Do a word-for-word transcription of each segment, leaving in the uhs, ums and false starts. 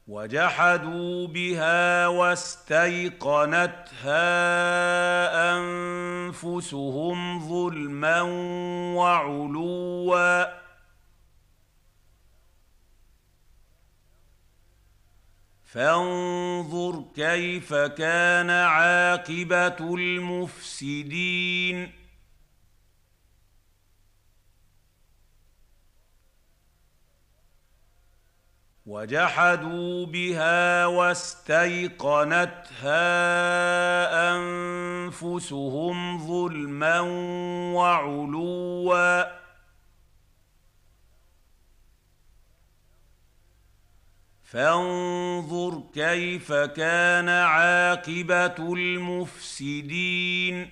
وجحدوا بها واستيقنتها أنفسهم ظلما وعلوا فانظر كيف كان عاقبة المفسدين وجحدوا بها واستيقنتها أنفسهم ظلما وعلوا فانظر كيف كان عاقبة المفسدين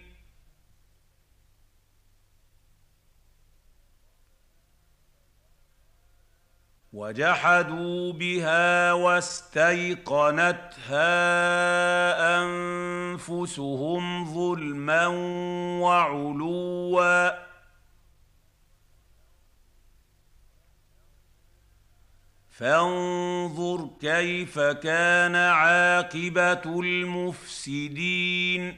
وجحدوا بها واستيقنتها أنفسهم ظلما وعلوا فانظر كيف كان عاقبة المفسدين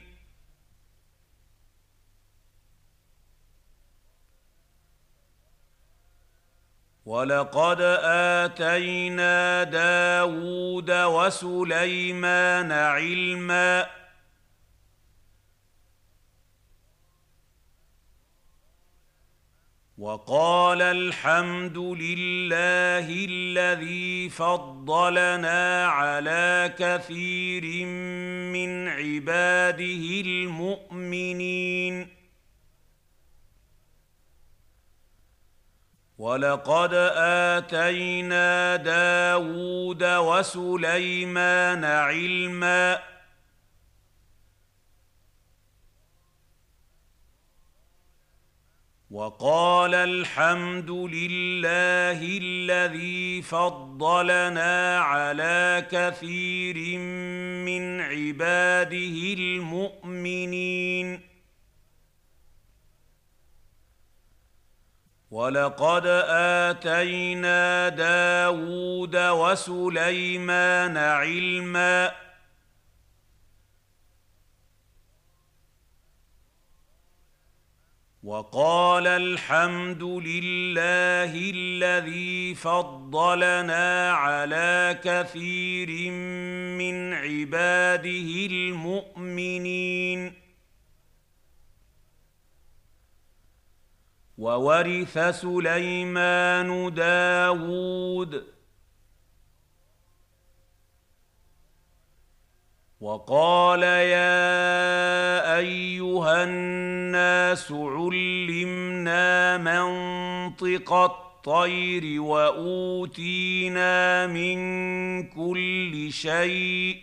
ولقد آتينا داود وسليمان علما وقال الحمد لله الذي فضلنا على كثير من عباده المؤمنين ولقد آتينا داود وسليمان علما وقال الحمد لله الذي فضلنا على كثير من عباده المؤمنين ولقد آتينا داود وسليمان علما وقال الحمد لله الذي فضلنا على كثير من عباده المؤمنين وورث سليمان داود وقال يا أيها الناس علمنا منطق الطير وأوتينا من كل شيء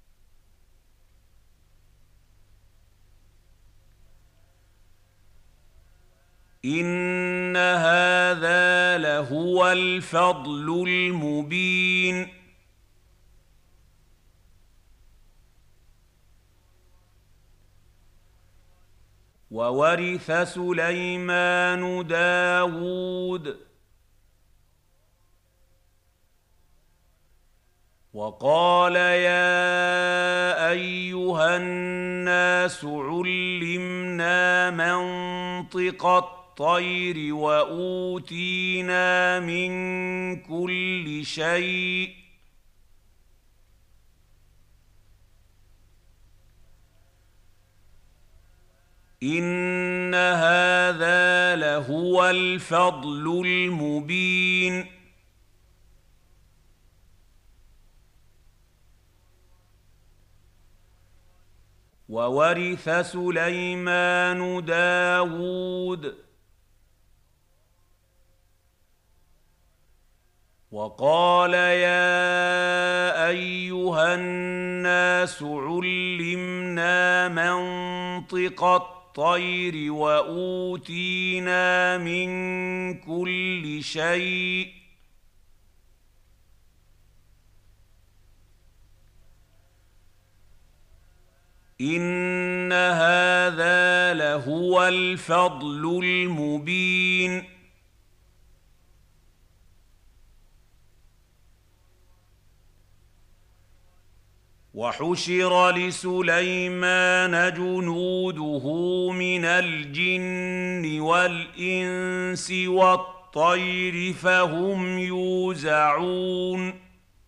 إن هذا لهو الفضل المبين وورث سليمان داود وقال يا أيها الناس علمنا منطق الطير وأوتينا من كل شيء إن هذا لهو الفضل المبين وورث سليمان داود وقال يا أيها الناس علمنا منطق الطير وأوتينا من كل شيء إن هذا لهو الفضل المبين وحشر لسليمان جنوده من الجن والإنس والطير فهم يوزعون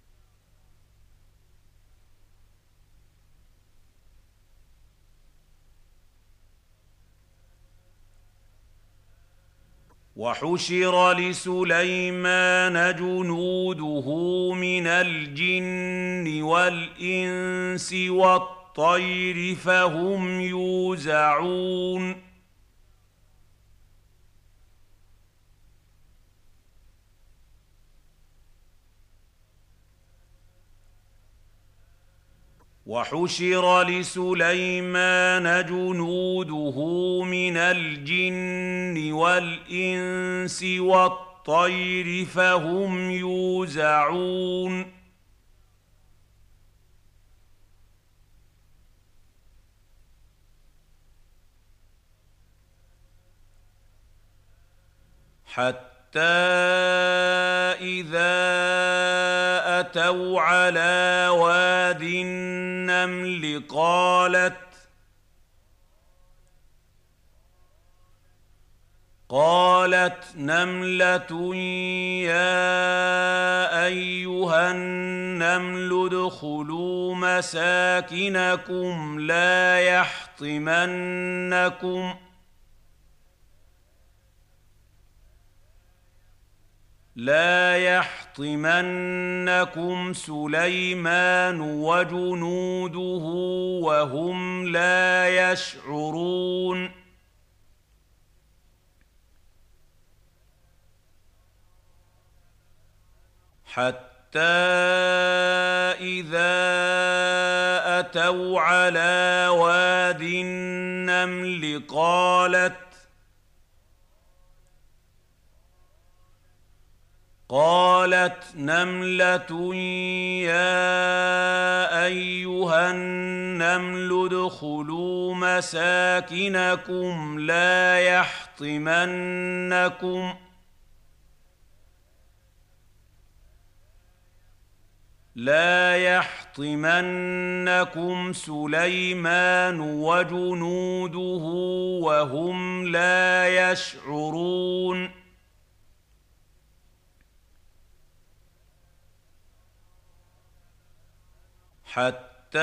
وحشر لسليمان جنوده من الجن والإنس والطير فهم يوزعون وحشر لسليمان جنوده من الجن والإنس والطير فهم يوزعون حتى إذا أتوا على واد النمل قالت قالت نملة يا أيها النمل ادخلوا مساكنكم لا يحطمنكم لا يحطمنكم سليمان وجنوده وهم لا يشعرون حتى إذا أتوا على واد النمل قالت قالت نملة يا أيها النمل ادخلوا مساكنكم لا يحطمنكم لا يحطمنكم سليمان وجنوده وهم لا يشعرون حتى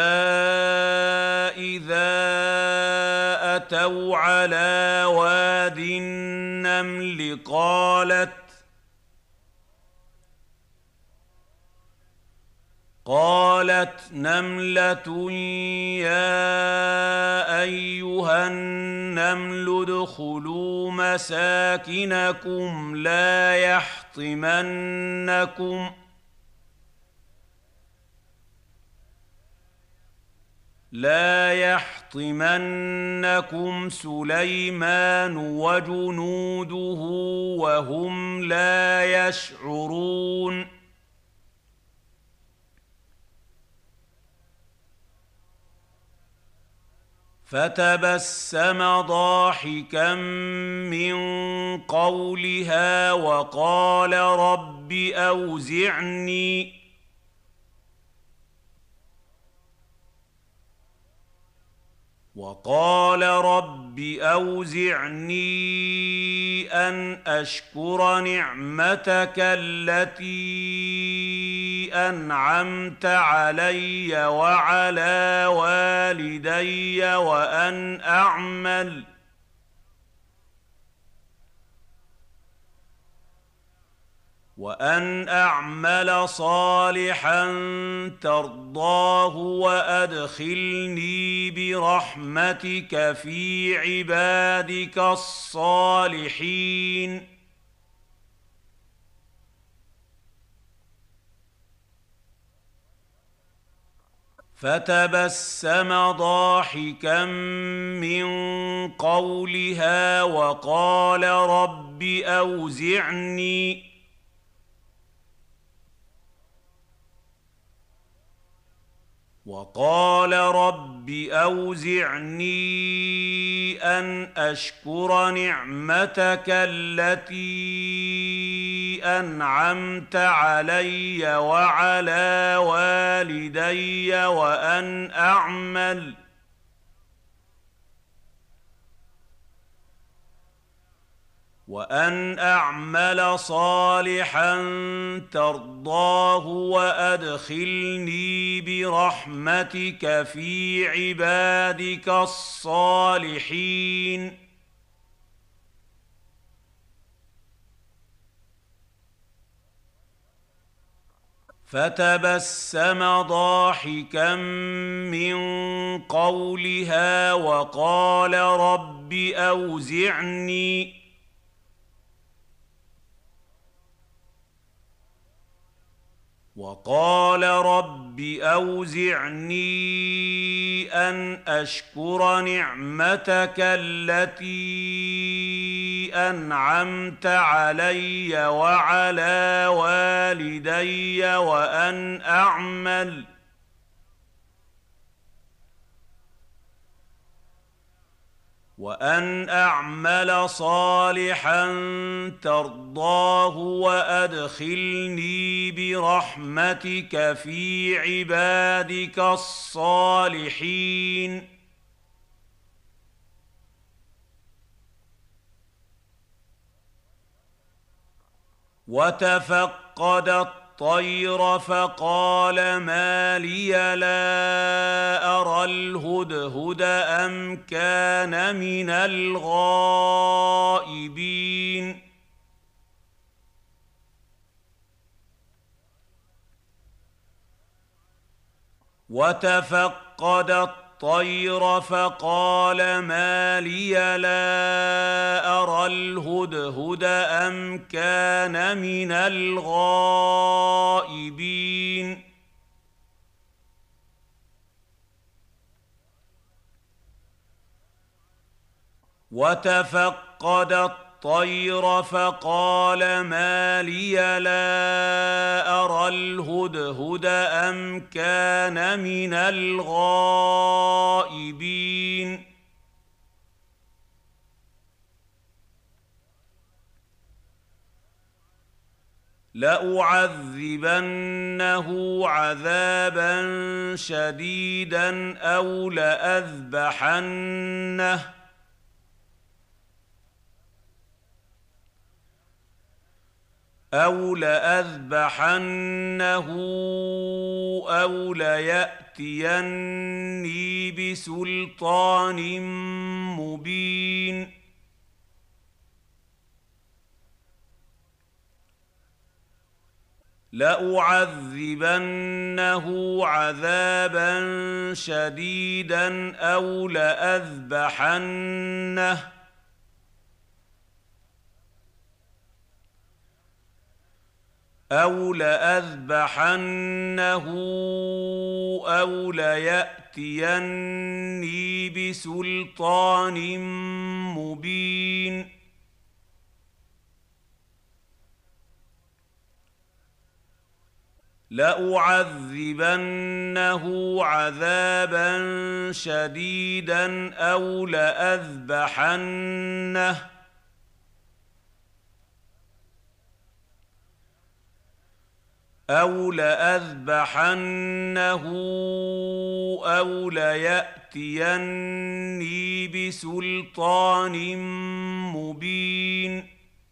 إذا أتوا على واد النمل قالت قالت نملة يا أيها النمل ادخلوا مساكنكم لا يحطمنكم لا يحطمنكم سليمان وجنوده وهم لا يشعرون فتبسم ضاحكا من قولها وقال رب أوزعني وقال رب أوزعني أن أشكر نعمتك التي أنعمت علي وعلى والدي وأن أعمل وأن أعمل صالحا ترضاه وأدخلني برحمتك في عبادك الصالحين فتبسم ضاحكا من قولها وقال رب أوزعني وقال رب أوزعني أن أشكر نعمتك التي أنعمت علي وعلى والدي وأن أعمل وأن أعمل صالحا ترضاه وأدخلني برحمتك في عبادك الصالحين. فتبسم ضاحكا من قولها وقال رب أوزعني وقال رب أوزعني أن أشكر نعمتك التي أنعمت علي وعلى والدي وأن أعمل وأن أعمل صالحا ترضاه وأدخلني برحمتك في عبادك الصالحين. وتفقد الطير فقال ما لي لا أرى الهدهد أم كان من الغائبين. وتفقد الطير فقال ما لي لا أرى الهدهد أم كان من الغائبين. وتفقد الطير فقال ما لي لا أرى الهدهد أم كان من الغائبين. لأعذبنه عذابا شديدا أو لأذبحنه أو لأذبحنه أو ليأتيني بسلطان مبين. لأعذبنه عذابا شديدا أو لأذبحنه أو لأذبحنه أو ليأتيني بسلطان مبين. لأعذبنه عذابا شديدا أو لأذبحنه أو لأذبحنه أو ليأتيني بسلطان مبين.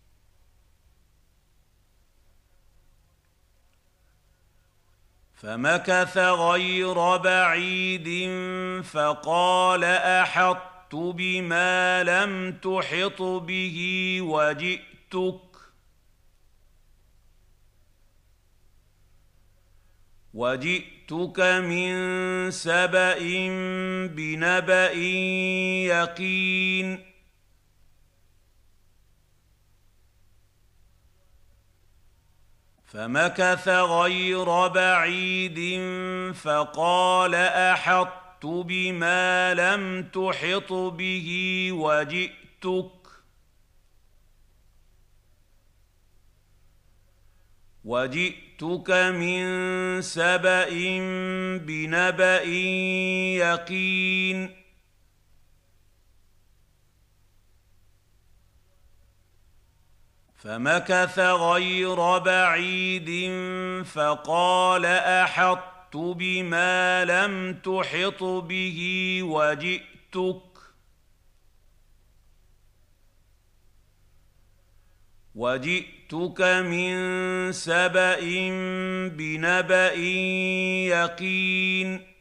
فمكث غير بعيد فقال أحطت بما لم تحط به وجئتك وجئتك من سبأ بنبأ يقين. فمكث غير بعيد فقال أحطت بما لم تحط به وجئتك وجئتك من سبأ بنبأ يقين. فمكث غير بعيد فقال احطت بما لم تحط به وجئتك وجئتك من سبأ بنبأ يقين